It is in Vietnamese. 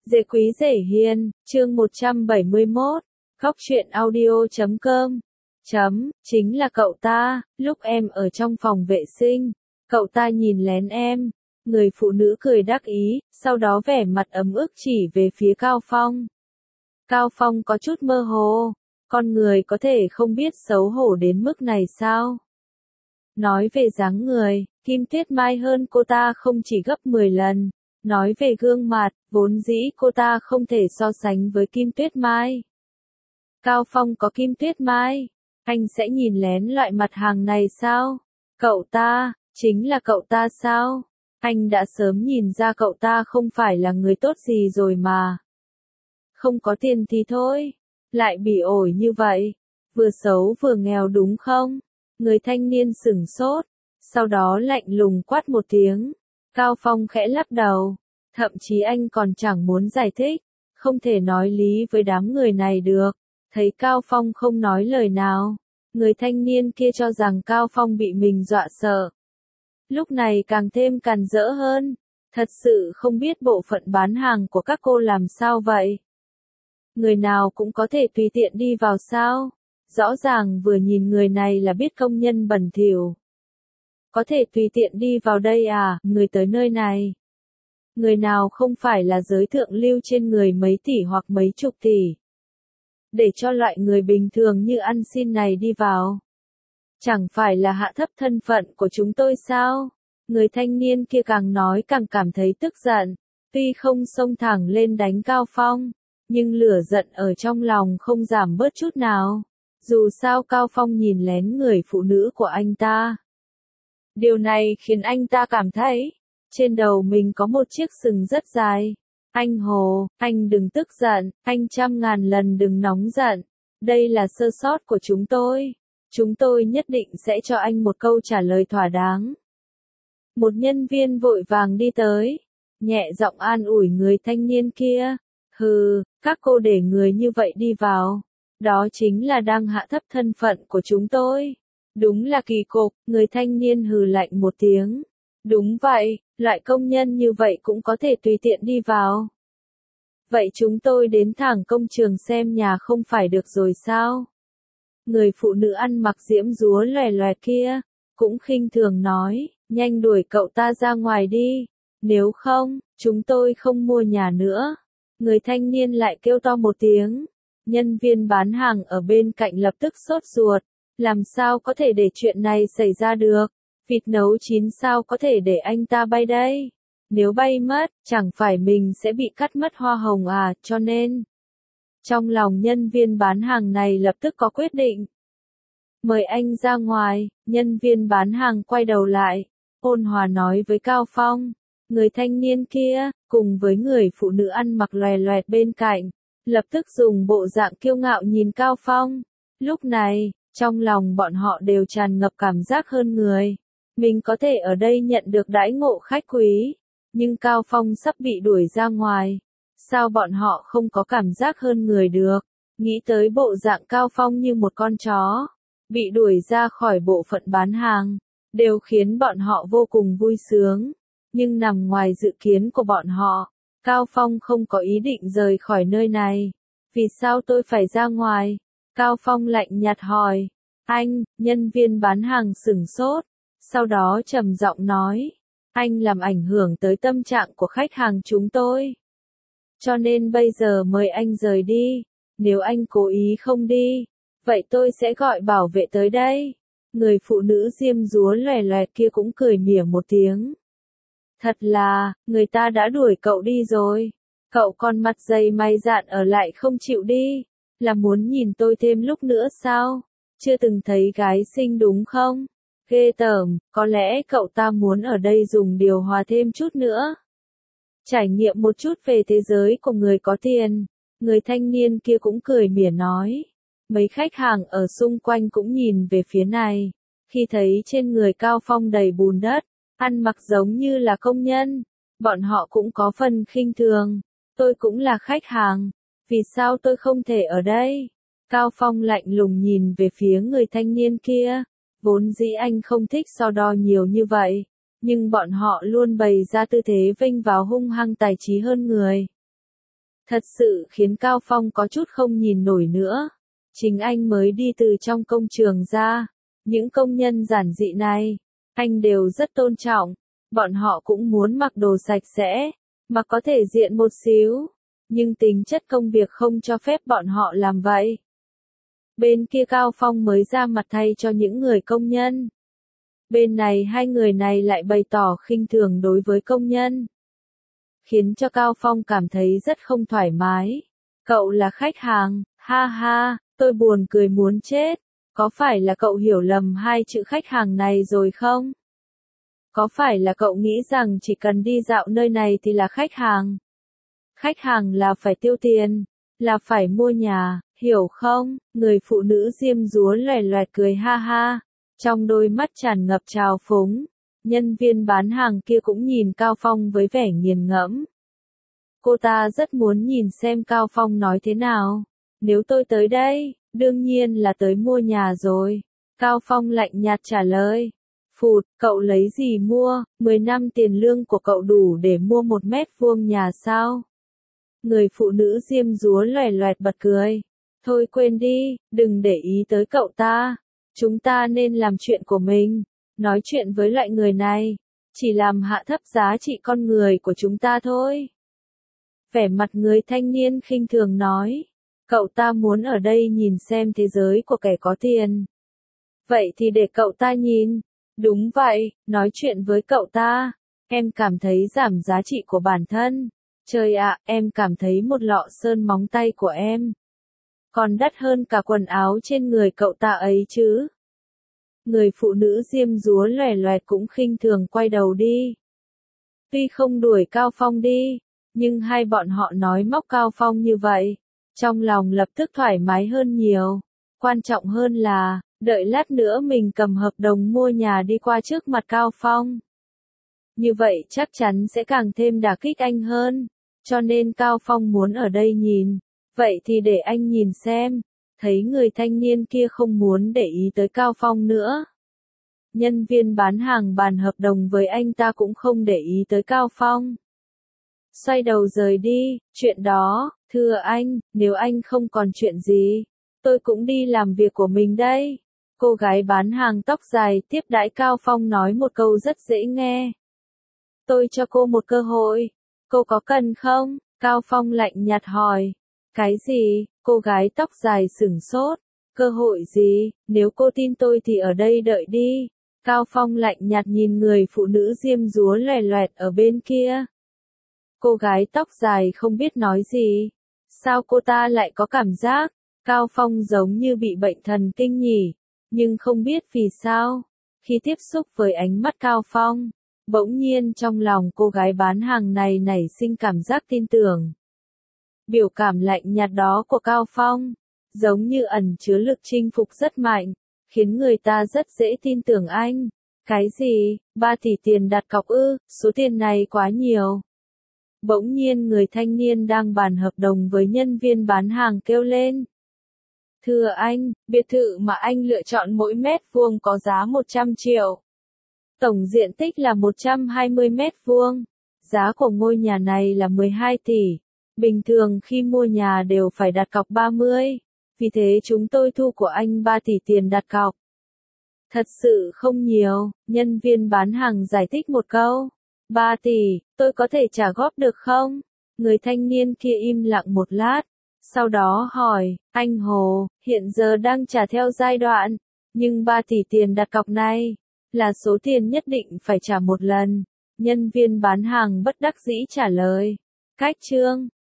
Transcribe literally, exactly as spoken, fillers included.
Dễ quý dễ hiền, chương một trăm bảy mươi mốt, khóc chuyện audio chấm com. Chấm, chính là cậu ta, lúc em ở trong phòng vệ sinh, cậu ta nhìn lén em. Người phụ nữ cười đắc ý, sau đó vẻ mặt ấm ức chỉ về phía Cao Phong. Cao Phong có chút mơ hồ, con người có thể không biết xấu hổ đến mức này sao? Nói về dáng người, Kim Tuyết Mai hơn cô ta không chỉ gấp mười lần. Nói về gương mặt, vốn dĩ cô ta không thể so sánh với Kim Tuyết Mai. Cao Phong có Kim Tuyết Mai, anh sẽ nhìn lén loại mặt hàng này sao? Cậu ta, chính là cậu ta sao? Anh đã sớm nhìn ra cậu ta không phải là người tốt gì rồi mà. Không có tiền thì thôi, lại bị ổi như vậy, vừa xấu vừa nghèo đúng không? Người thanh niên sửng sốt, sau đó lạnh lùng quát một tiếng. Cao Phong khẽ lắc đầu, thậm chí anh còn chẳng muốn giải thích, không thể nói lý với đám người này được. Thấy Cao Phong không nói lời nào, người thanh niên kia cho rằng Cao Phong bị mình dọa sợ. Lúc này càng thêm càn rỡ hơn, thật sự không biết bộ phận bán hàng của các cô làm sao vậy. Người nào cũng có thể tùy tiện đi vào sao, rõ ràng vừa nhìn người này là biết công nhân bẩn thỉu. Có thể tùy tiện đi vào đây à, người tới nơi này. Người nào không phải là giới thượng lưu trên người mấy tỷ hoặc mấy chục tỷ. Để cho loại người bình thường như ăn xin này đi vào. Chẳng phải là hạ thấp thân phận của chúng tôi sao? Người thanh niên kia càng nói càng cảm thấy tức giận. Tuy không xông thẳng lên đánh Cao Phong, nhưng lửa giận ở trong lòng không giảm bớt chút nào. Dù sao Cao Phong nhìn lén người phụ nữ của anh ta. Điều này khiến anh ta cảm thấy, trên đầu mình có một chiếc sừng rất dài. Anh Hồ, anh đừng tức giận, anh trăm ngàn lần đừng nóng giận. Đây là sơ sót của chúng tôi. Chúng tôi nhất định sẽ cho anh một câu trả lời thỏa đáng. Một nhân viên vội vàng đi tới, nhẹ giọng an ủi người thanh niên kia. Hừ, các cô để người như vậy đi vào. Đó chính là đang hạ thấp thân phận của chúng tôi. Đúng là kỳ cục, người thanh niên hừ lạnh một tiếng. Đúng vậy, loại công nhân như vậy cũng có thể tùy tiện đi vào. Vậy chúng tôi đến thẳng công trường xem nhà không phải được rồi sao? Người phụ nữ ăn mặc diễm dúa lòe lòe kia, cũng khinh thường nói, nhanh đuổi cậu ta ra ngoài đi, nếu không, chúng tôi không mua nhà nữa. Người thanh niên lại kêu to một tiếng, nhân viên bán hàng ở bên cạnh lập tức sốt ruột. Làm sao có thể để chuyện này xảy ra được? Vịt nấu chín sao có thể để anh ta bay đây? Nếu bay mất, chẳng phải mình sẽ bị cắt mất hoa hồng à, cho nên. Trong lòng nhân viên bán hàng này lập tức có quyết định. Mời anh ra ngoài, nhân viên bán hàng quay đầu lại, ôn hòa nói với Cao Phong. Người thanh niên kia, cùng với người phụ nữ ăn mặc loè loẹt bên cạnh, lập tức dùng bộ dạng kiêu ngạo nhìn Cao Phong. Lúc này, trong lòng bọn họ đều tràn ngập cảm giác hơn người. Mình có thể ở đây nhận được đãi ngộ khách quý, nhưng Cao Phong sắp bị đuổi ra ngoài. Sao bọn họ không có cảm giác hơn người được? Nghĩ tới bộ dạng Cao Phong như một con chó, bị đuổi ra khỏi bộ phận bán hàng, đều khiến bọn họ vô cùng vui sướng. Nhưng nằm ngoài dự kiến của bọn họ, Cao Phong không có ý định rời khỏi nơi này. Vì sao tôi phải ra ngoài? Cao Phong lạnh nhạt hỏi. Anh, nhân viên bán hàng sửng sốt, sau đó trầm giọng nói, anh làm ảnh hưởng tới tâm trạng của khách hàng chúng tôi. Cho nên bây giờ mời anh rời đi, nếu anh cố ý không đi, vậy tôi sẽ gọi bảo vệ tới đây. Người phụ nữ diêm dúa lòe lòe kia cũng cười mỉa một tiếng. Thật là, người ta đã đuổi cậu đi rồi, cậu còn mặt dày mày dạn ở lại không chịu đi. Là muốn nhìn tôi thêm lúc nữa sao? Chưa từng thấy gái xinh đúng không? Ghê tởm, có lẽ cậu ta muốn ở đây dùng điều hòa thêm chút nữa. Trải nghiệm một chút về thế giới của người có tiền. Người thanh niên kia cũng cười mỉa nói. Mấy khách hàng ở xung quanh cũng nhìn về phía này. Khi thấy trên người Cao Phong đầy bùn đất, ăn mặc giống như là công nhân, bọn họ cũng có phần khinh thường. Tôi cũng là khách hàng. Vì sao tôi không thể ở đây? Cao Phong lạnh lùng nhìn về phía người thanh niên kia. Vốn dĩ anh không thích so đo nhiều như vậy, nhưng bọn họ luôn bày ra tư thế vênh vào hung hăng tài trí hơn người. Thật sự khiến Cao Phong có chút không nhìn nổi nữa. Chính anh mới đi từ trong công trường ra. Những công nhân giản dị này, anh đều rất tôn trọng. Bọn họ cũng muốn mặc đồ sạch sẽ, mà có thể diện một xíu. Nhưng tính chất công việc không cho phép bọn họ làm vậy. Bên kia Cao Phong mới ra mặt thay cho những người công nhân. Bên này hai người này lại bày tỏ khinh thường đối với công nhân. Khiến cho Cao Phong cảm thấy rất không thoải mái. Cậu là khách hàng, ha ha, tôi buồn cười muốn chết. Có phải là cậu hiểu lầm hai chữ khách hàng này rồi không? Có phải là cậu nghĩ rằng chỉ cần đi dạo nơi này thì là khách hàng? Khách hàng là phải tiêu tiền, là phải mua nhà, hiểu không? Người phụ nữ diêm dúa loè loẹt cười ha ha, trong đôi mắt tràn ngập trào phúng. Nhân viên bán hàng kia cũng nhìn Cao Phong với vẻ nghiền ngẫm. Cô ta rất muốn nhìn xem Cao Phong nói thế nào. Nếu tôi tới đây, đương nhiên là tới mua nhà rồi. Cao Phong lạnh nhạt trả lời. Phụt, cậu lấy gì mua, mười năm tiền lương của cậu đủ để mua một mét vuông nhà sao? Người phụ nữ diêm dúa loè loẹt bật cười. Thôi quên đi, đừng để ý tới cậu ta. Chúng ta nên làm chuyện của mình. Nói chuyện với loại người này, chỉ làm hạ thấp giá trị con người của chúng ta thôi. Vẻ mặt người thanh niên khinh thường nói. Cậu ta muốn ở đây nhìn xem thế giới của kẻ có tiền. Vậy thì để cậu ta nhìn. Đúng vậy, nói chuyện với cậu ta. Em cảm thấy giảm giá trị của bản thân. Trời ạ, em cảm thấy một lọ sơn móng tay của em còn đắt hơn cả quần áo trên người cậu ta ấy chứ. Người phụ nữ diêm dúa loè loẹt cũng khinh thường quay đầu đi. Tuy không đuổi Cao Phong đi, nhưng hai bọn họ nói móc Cao Phong như vậy, trong lòng lập tức thoải mái hơn nhiều. Quan trọng hơn là, đợi lát nữa mình cầm hợp đồng mua nhà đi qua trước mặt Cao Phong. Như vậy chắc chắn sẽ càng thêm đả kích anh hơn. Cho nên Cao Phong muốn ở đây nhìn. Vậy thì để anh nhìn xem. Thấy người thanh niên kia không muốn để ý tới Cao Phong nữa. Nhân viên bán hàng bàn hợp đồng với anh ta cũng không để ý tới Cao Phong. Xoay đầu rời đi, chuyện đó, thưa anh, nếu anh không còn chuyện gì, tôi cũng đi làm việc của mình đây. Cô gái bán hàng tóc dài tiếp đãi Cao Phong nói một câu rất dễ nghe. Tôi cho cô một cơ hội, cô có cần không? Cao Phong lạnh nhạt hỏi. Cái gì? Cô gái tóc dài sửng sốt. Cơ hội gì? Nếu cô tin tôi thì ở đây đợi đi. Cao Phong lạnh nhạt nhìn người phụ nữ diêm dúa loè loẹt ở bên kia. Cô gái tóc dài không biết nói gì. Sao cô ta lại có cảm giác Cao Phong giống như bị bệnh thần kinh nhỉ? Nhưng không biết vì sao, khi tiếp xúc với ánh mắt Cao Phong, bỗng nhiên trong lòng cô gái bán hàng này nảy sinh cảm giác tin tưởng. Biểu cảm lạnh nhạt đó của Cao Phong, giống như ẩn chứa lực chinh phục rất mạnh, khiến người ta rất dễ tin tưởng anh. Cái gì? Ba tỷ tiền đặt cọc ư? Số tiền này quá nhiều. Bỗng nhiên người thanh niên đang bàn hợp đồng với nhân viên bán hàng kêu lên. Thưa anh, biệt thự mà anh lựa chọn mỗi mét vuông có giá một trăm triệu. Tổng diện tích là một trăm hai mươi mét vuông. Giá của ngôi nhà này là mười hai tỷ. Bình thường khi mua nhà đều phải đặt cọc ba mươi. Vì thế chúng tôi thu của anh ba tỷ tiền đặt cọc. Thật sự không nhiều, nhân viên bán hàng giải thích một câu. ba tỷ, tôi có thể trả góp được không? Người thanh niên kia im lặng một lát. Sau đó hỏi, anh Hồ, hiện giờ đang trả theo giai đoạn. Nhưng ba tỷ tiền đặt cọc này, là số tiền nhất định phải trả một lần. Nhân viên bán hàng bất đắc dĩ trả lời. Cách chương